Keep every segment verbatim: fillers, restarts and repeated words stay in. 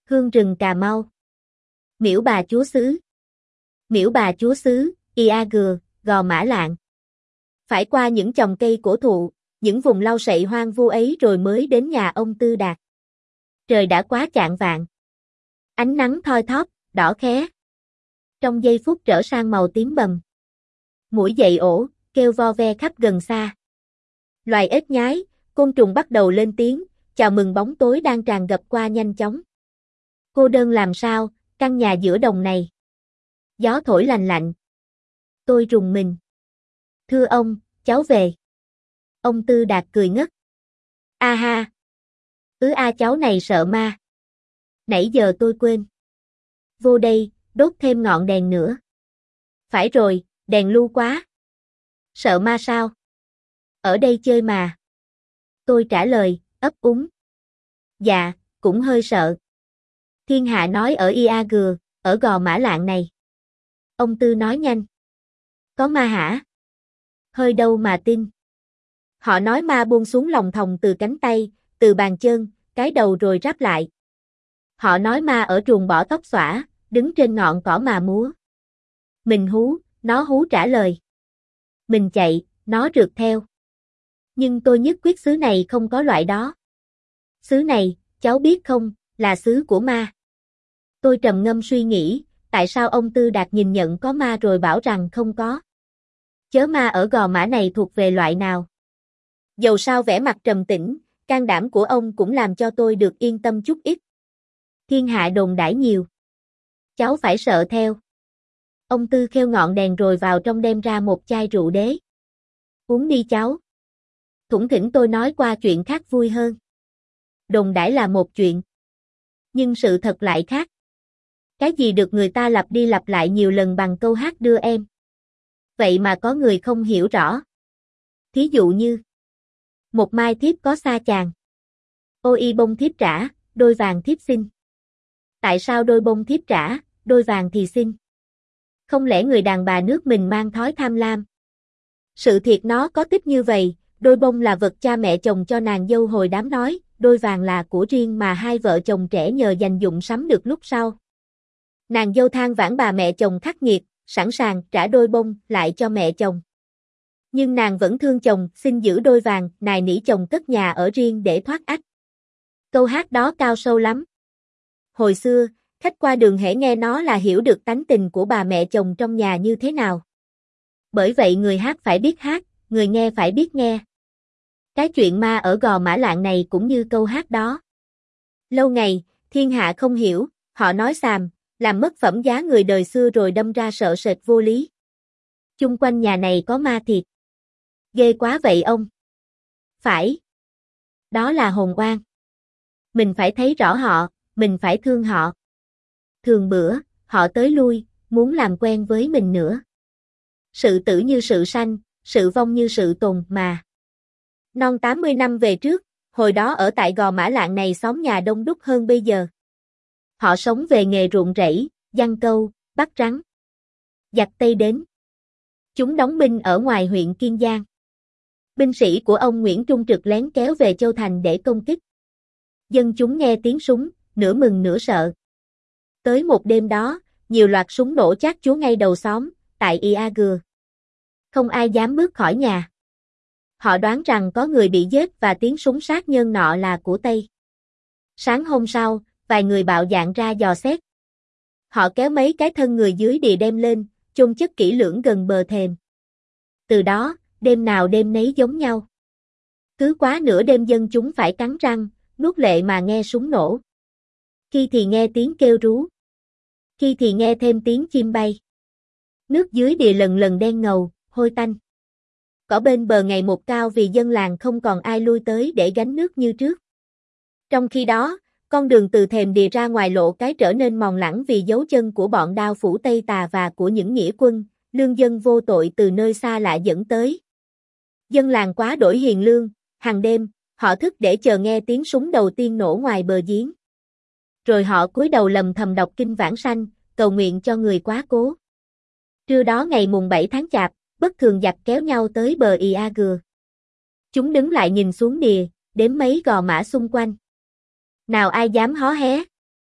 Hương rừng Cà Mau. Miễu bà chúa xứ. Miễu bà chúa xứ, Ia Gừa, Gò Mã Lạng. Phải qua những chòm cây cổ thụ, những vùng lau sậy hoang vu ấy rồi mới đến nhà ông Tư Đạt. Trời đã quá chạng vạng. Ánh nắng thoi thóp, đỏ khé. Trong giây phút trở sang màu tím bầm. Muỗi dậy ổ, kêu vo ve khắp gần xa. Loài ếch nhái, côn trùng bắt đầu lên tiếng, chào mừng bóng tối đang tràn ngập qua nhanh chóng. Cô đơn làm sao, căn nhà giữa đồng này. Gió thổi lành lạnh. Tôi rùng mình. Thưa ông, cháu về. Ông Tư Đạt cười ngất. A ha. Ứ a cháu này sợ ma. Nãy giờ tôi quên. Vô đây, đốt thêm ngọn đèn nữa. Phải rồi, đèn lu quá. Sợ ma sao? Ở đây chơi mà. Tôi trả lời, ấp úng. Dạ, cũng hơi sợ. Thiên hạ nói ở Ia Gừa, ở Gò Mã Lạng này. Ông Tư nói nhanh. Có ma hả? Hơi đâu mà tin. Họ nói ma buông xuống lòng thòng từ cánh tay, từ bàn chân, cái đầu rồi ráp lại. Họ nói ma ở truồng bỏ tóc xõa, đứng trên ngọn cỏ mà múa. Mình hú, nó hú trả lời. Mình chạy, nó rượt theo. Nhưng tôi nhất quyết xứ này không có loại đó. Xứ này, cháu biết không, là xứ của ma. Tôi trầm ngâm suy nghĩ, tại sao ông Tư Đạt nhìn nhận có ma rồi bảo rằng không có. Chớ ma ở Gò Mã này thuộc về loại nào? Dầu sao vẻ mặt trầm tĩnh, can đảm của ông cũng làm cho tôi được yên tâm chút ít. Thiên hạ đồn đãi nhiều. Cháu phải sợ theo. Ông Tư khêu ngọn đèn rồi vào trong đem ra một chai rượu đế. Uống đi cháu. Thủng thỉnh tôi nói qua chuyện khác vui hơn. Đồn đãi là một chuyện. Nhưng sự thật lại khác. Cái gì được người ta lặp đi lặp lại nhiều lần bằng câu hát đưa em. Vậy mà có người không hiểu rõ. Thí dụ như. Một mai thiếp có xa chàng. Ô y bông thiếp trả, đôi vàng thiếp xin. Tại sao đôi bông thiếp trả, đôi vàng thì xin? Không lẽ người đàn bà nước mình mang thói tham lam? Sự thiệt nó có tích như vậy, đôi bông là vật cha mẹ chồng cho nàng dâu hồi đám nói, đôi vàng là của riêng mà hai vợ chồng trẻ nhờ dành dụng sắm được lúc sau. Nàng dâu than vãn bà mẹ chồng khắc nghiệt, sẵn sàng trả đôi bông lại cho mẹ chồng. Nhưng nàng vẫn thương chồng, xin giữ đôi vàng, nài nỉ chồng cất nhà ở riêng để thoát ách. Câu hát đó cao sâu lắm. Hồi xưa, khách qua đường hễ nghe nó là hiểu được tánh tình của bà mẹ chồng trong nhà như thế nào. Bởi vậy người hát phải biết hát, người nghe phải biết nghe. Cái chuyện ma ở Gò Mã Lạng này cũng như câu hát đó. Lâu ngày, thiên hạ không hiểu, họ nói xàm, làm mất phẩm giá người đời xưa rồi đâm ra sợ sệt vô lý. Chung quanh nhà này có ma thiệt. Ghê quá vậy ông. Phải. Đó là hồn oan. Mình phải thấy rõ họ, mình phải thương họ. Thường bữa, họ tới lui, muốn làm quen với mình nữa. Sự tử như sự sanh, sự vong như sự tồn mà. Non tám mươi năm về trước, hồi đó ở tại Gò Mã Lạng này xóm nhà đông đúc hơn bây giờ. Họ sống về nghề ruộng rẫy, giăng câu, bắt rắn. Giặc Tây đến. Chúng đóng binh ở ngoài huyện Kiên Giang. Binh sĩ của ông Nguyễn Trung Trực lén kéo về Châu Thành để công kích. Dân chúng nghe tiếng súng, nửa mừng nửa sợ. Tới một đêm đó, nhiều loạt súng nổ chát chúa ngay đầu xóm, tại Ia Gừa. Không ai dám bước khỏi nhà. Họ đoán rằng có người bị giết và tiếng súng sát nhân nọ là của Tây. Sáng hôm sau, vài người bạo dạn ra dò xét. Họ kéo mấy cái thân người dưới đìa đem lên, chôn chất kỹ lưỡng gần bờ thềm. Từ đó, đêm nào đêm nấy giống nhau. Cứ quá nửa đêm dân chúng phải cắn răng, nuốt lệ mà nghe súng nổ. Khi thì nghe tiếng kêu rú. Khi thì nghe thêm tiếng chim bay. Nước dưới đìa lần lần đen ngầu, hôi tanh. Cỏ bên bờ ngày một cao vì dân làng không còn ai lui tới để gánh nước như trước. Trong khi đó, con đường từ thềm đìa ra ngoài lộ cái trở nên mòn lẳng vì dấu chân của bọn đao phủ Tây Tà và của những nghĩa quân, lương dân vô tội từ nơi xa lạ dẫn tới. Dân làng quá đổi hiền lương, hàng đêm, họ thức để chờ nghe tiếng súng đầu tiên nổ ngoài bờ giếng. Rồi họ cúi đầu lầm thầm đọc kinh vãng sanh, cầu nguyện cho người quá cố. Trưa đó ngày mùng bảy tháng Chạp, bất thường giặc kéo nhau tới bờ Ia Gừa. Chúng đứng lại nhìn xuống đìa, đếm mấy gò mã xung quanh. Nào ai dám hó hé?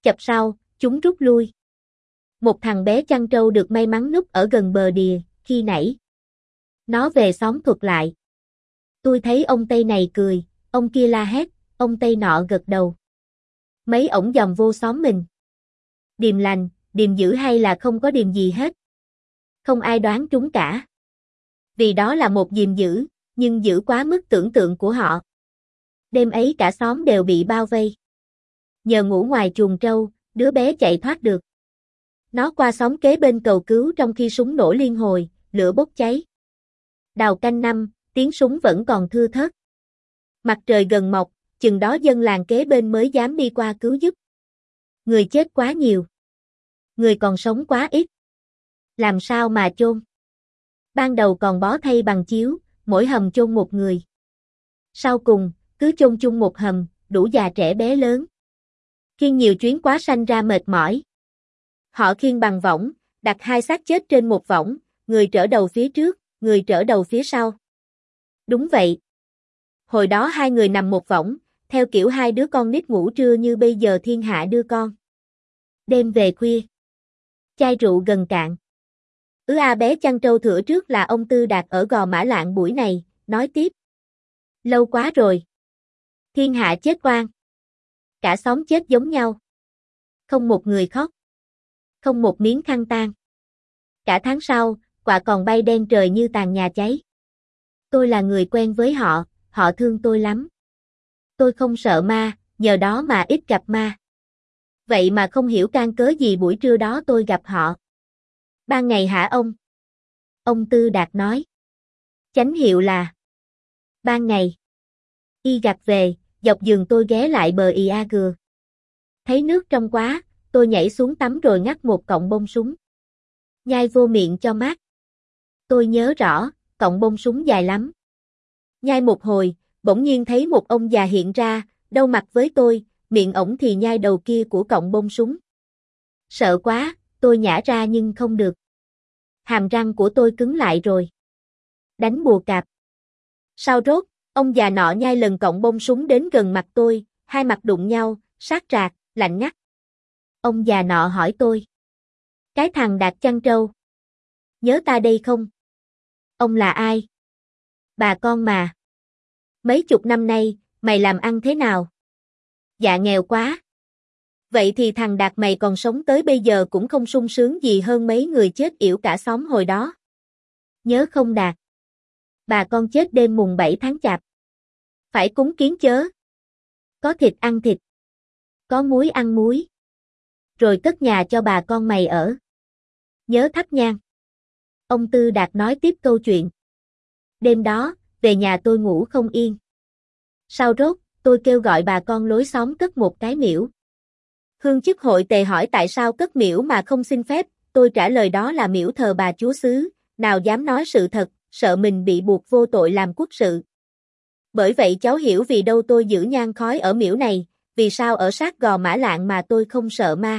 chập sau, chúng rút lui. Một thằng bé chăn trâu được may mắn núp ở gần bờ đìa, khi nãy. Nó về xóm thuật lại. Tôi thấy ông Tây này cười, ông kia la hét, ông Tây nọ gật đầu. Mấy ổng dòm vô xóm mình. Điềm lành, điềm dữ hay là không có điềm gì hết. Không ai đoán chúng cả. Vì đó là một điềm dữ, nhưng dữ quá mức tưởng tượng của họ. Đêm ấy cả xóm đều bị bao vây. Nhờ ngủ ngoài chuồng trâu, đứa bé chạy thoát được. Nó qua xóm kế bên cầu cứu trong khi súng nổ liên hồi, lửa bốc cháy. Đào canh năm, tiếng súng vẫn còn thưa thớt. Mặt trời gần mọc, chừng đó dân làng kế bên mới dám đi qua cứu giúp. Người chết quá nhiều. Người còn sống quá ít. Làm sao mà chôn? Ban đầu còn bó thay bằng chiếu, mỗi hầm chôn một người. Sau cùng, cứ chôn chung một hầm, đủ già trẻ bé lớn. Khiêng nhiều chuyến quá sanh ra mệt mỏi. Họ khiêng bằng võng, đặt hai xác chết trên một võng, người trở đầu phía trước, người trở đầu phía sau. Đúng vậy. Hồi đó hai người nằm một võng, theo kiểu hai đứa con nít ngủ trưa như bây giờ thiên hạ đưa con. Đêm về khuya. Chai rượu gần cạn. Ứ a bé chăn trâu thửa trước là ông Tư Đạt ở Gò Mã Lạng buổi này, nói tiếp. Lâu quá rồi. Thiên hạ chết oan. Cả xóm chết giống nhau. Không một người khóc. Không một miếng khăn tang. Cả tháng sau, quạ còn bay đen trời như tàn nhà cháy. Tôi là người quen với họ, họ thương tôi lắm. Tôi không sợ ma, nhờ đó mà ít gặp ma. Vậy mà không hiểu can cớ gì buổi trưa đó tôi gặp họ. Ban ngày hả ông? Ông Tư Đạt nói. Chánh hiệu là ban ngày. Y gặt về, dọc giường tôi ghé lại bờ ì a gừa. Thấy nước trong quá, tôi nhảy xuống tắm rồi ngắt một cọng bông súng. Nhai vô miệng cho mát. Tôi nhớ rõ, cọng bông súng dài lắm. Nhai một hồi, bỗng nhiên thấy một ông già hiện ra, đâu mặt với tôi, miệng ổng thì nhai đầu kia của cọng bông súng. Sợ quá, tôi nhả ra nhưng không được. Hàm răng của tôi cứng lại rồi. Đánh bùa cạp. Sau rốt, ông già nọ nhai lần cọng bông súng đến gần mặt tôi, hai mặt đụng nhau, sát rạc, lạnh ngắt. Ông già nọ hỏi tôi. Cái thằng Đạt chăn trâu. Nhớ ta đây không? Ông là ai? Bà con mà. Mấy chục năm nay, mày làm ăn thế nào? Dạ nghèo quá. Vậy thì thằng Đạt mày còn sống tới bây giờ cũng không sung sướng gì hơn mấy người chết yểu cả xóm hồi đó. Nhớ không Đạt? Bà con chết đêm mùng bảy tháng chạp. Phải cúng kiến chớ. Có thịt ăn thịt. Có muối ăn muối. Rồi cất nhà cho bà con mày ở. Nhớ thắp nhang. Ông Tư Đạt nói tiếp câu chuyện. Đêm đó, về nhà tôi ngủ không yên. Sau rốt, tôi kêu gọi bà con lối xóm cất một cái miễu. Hương chức hội tề hỏi tại sao cất miễu mà không xin phép, tôi trả lời đó là miễu thờ bà chúa xứ, nào dám nói sự thật, sợ mình bị buộc vô tội làm quốc sự. Bởi vậy cháu hiểu vì đâu tôi giữ nhang khói ở miễu này, vì sao ở sát Gò Mã Lạng mà tôi không sợ ma.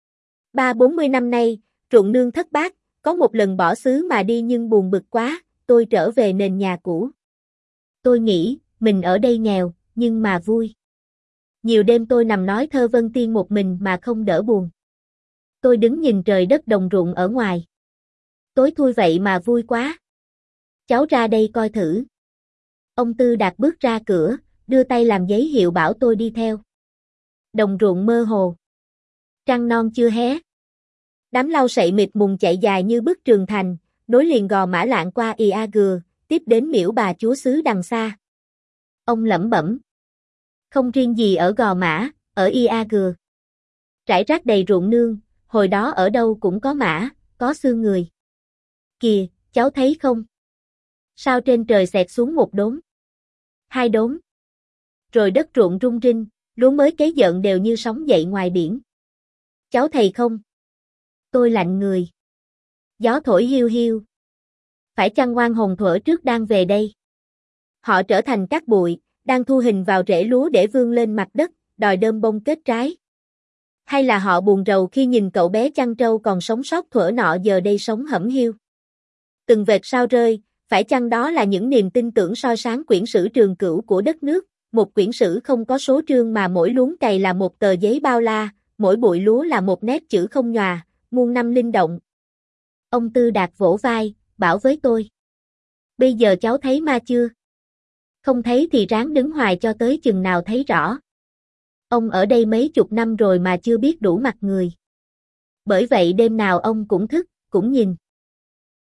Ba bốn mươi năm nay, ruộng nương thất bát, có một lần bỏ xứ mà đi nhưng buồn bực quá, tôi trở về nền nhà cũ. Tôi nghĩ, mình ở đây nghèo, nhưng mà vui. Nhiều đêm tôi nằm nói thơ vân tiên một mình mà không đỡ buồn. Tôi đứng nhìn trời đất đồng ruộng ở ngoài. Tối thui vậy mà vui quá. Cháu ra đây coi thử. Ông Tư Đạt bước ra cửa, đưa tay làm giấy hiệu bảo tôi đi theo. Đồng ruộng mơ hồ. Trăng non chưa hé. Đám lau sậy mịt mùng chạy dài như bức tường thành, nối liền Gò Mã Lạng qua ì a gừa, tiếp đến miễu bà chúa xứ đằng xa. Ông lẩm bẩm. Không riêng gì ở Gò Mã, ở ì a gừa. Rải rác đầy ruộng nương, hồi đó ở đâu cũng có mã, có xương người. Kìa, cháu thấy không? Sao trên trời xẹt xuống một đốm? Hai đốm. Rồi đất ruộng rung rinh, lúa mới cấy dợn đều như sóng dậy ngoài biển. Cháu thầy không? Tôi lạnh người. Gió thổi hiu hiu. Phải chăng oan hồn thuở trước đang về đây? Họ trở thành cát bụi, đang thu hình vào rễ lúa để vươn lên mặt đất, đòi đơm bông kết trái. Hay là họ buồn rầu khi nhìn cậu bé chăn trâu còn sống sót thuở nọ giờ đây sống hẩm hiu? Từng vệt sao rơi, phải chăng đó là những niềm tin tưởng soi sáng quyển sử trường cửu của đất nước, một quyển sử không có số chương mà mỗi luống cày là một tờ giấy bao la, mỗi bụi lúa là một nét chữ không nhòa, muôn năm linh động. Ông Tư Đạt vỗ vai, bảo với tôi. Bây giờ cháu thấy ma chưa? Không thấy thì ráng đứng hoài cho tới chừng nào thấy rõ. Ông ở đây mấy chục năm rồi mà chưa biết đủ mặt người. Bởi vậy đêm nào ông cũng thức, cũng nhìn.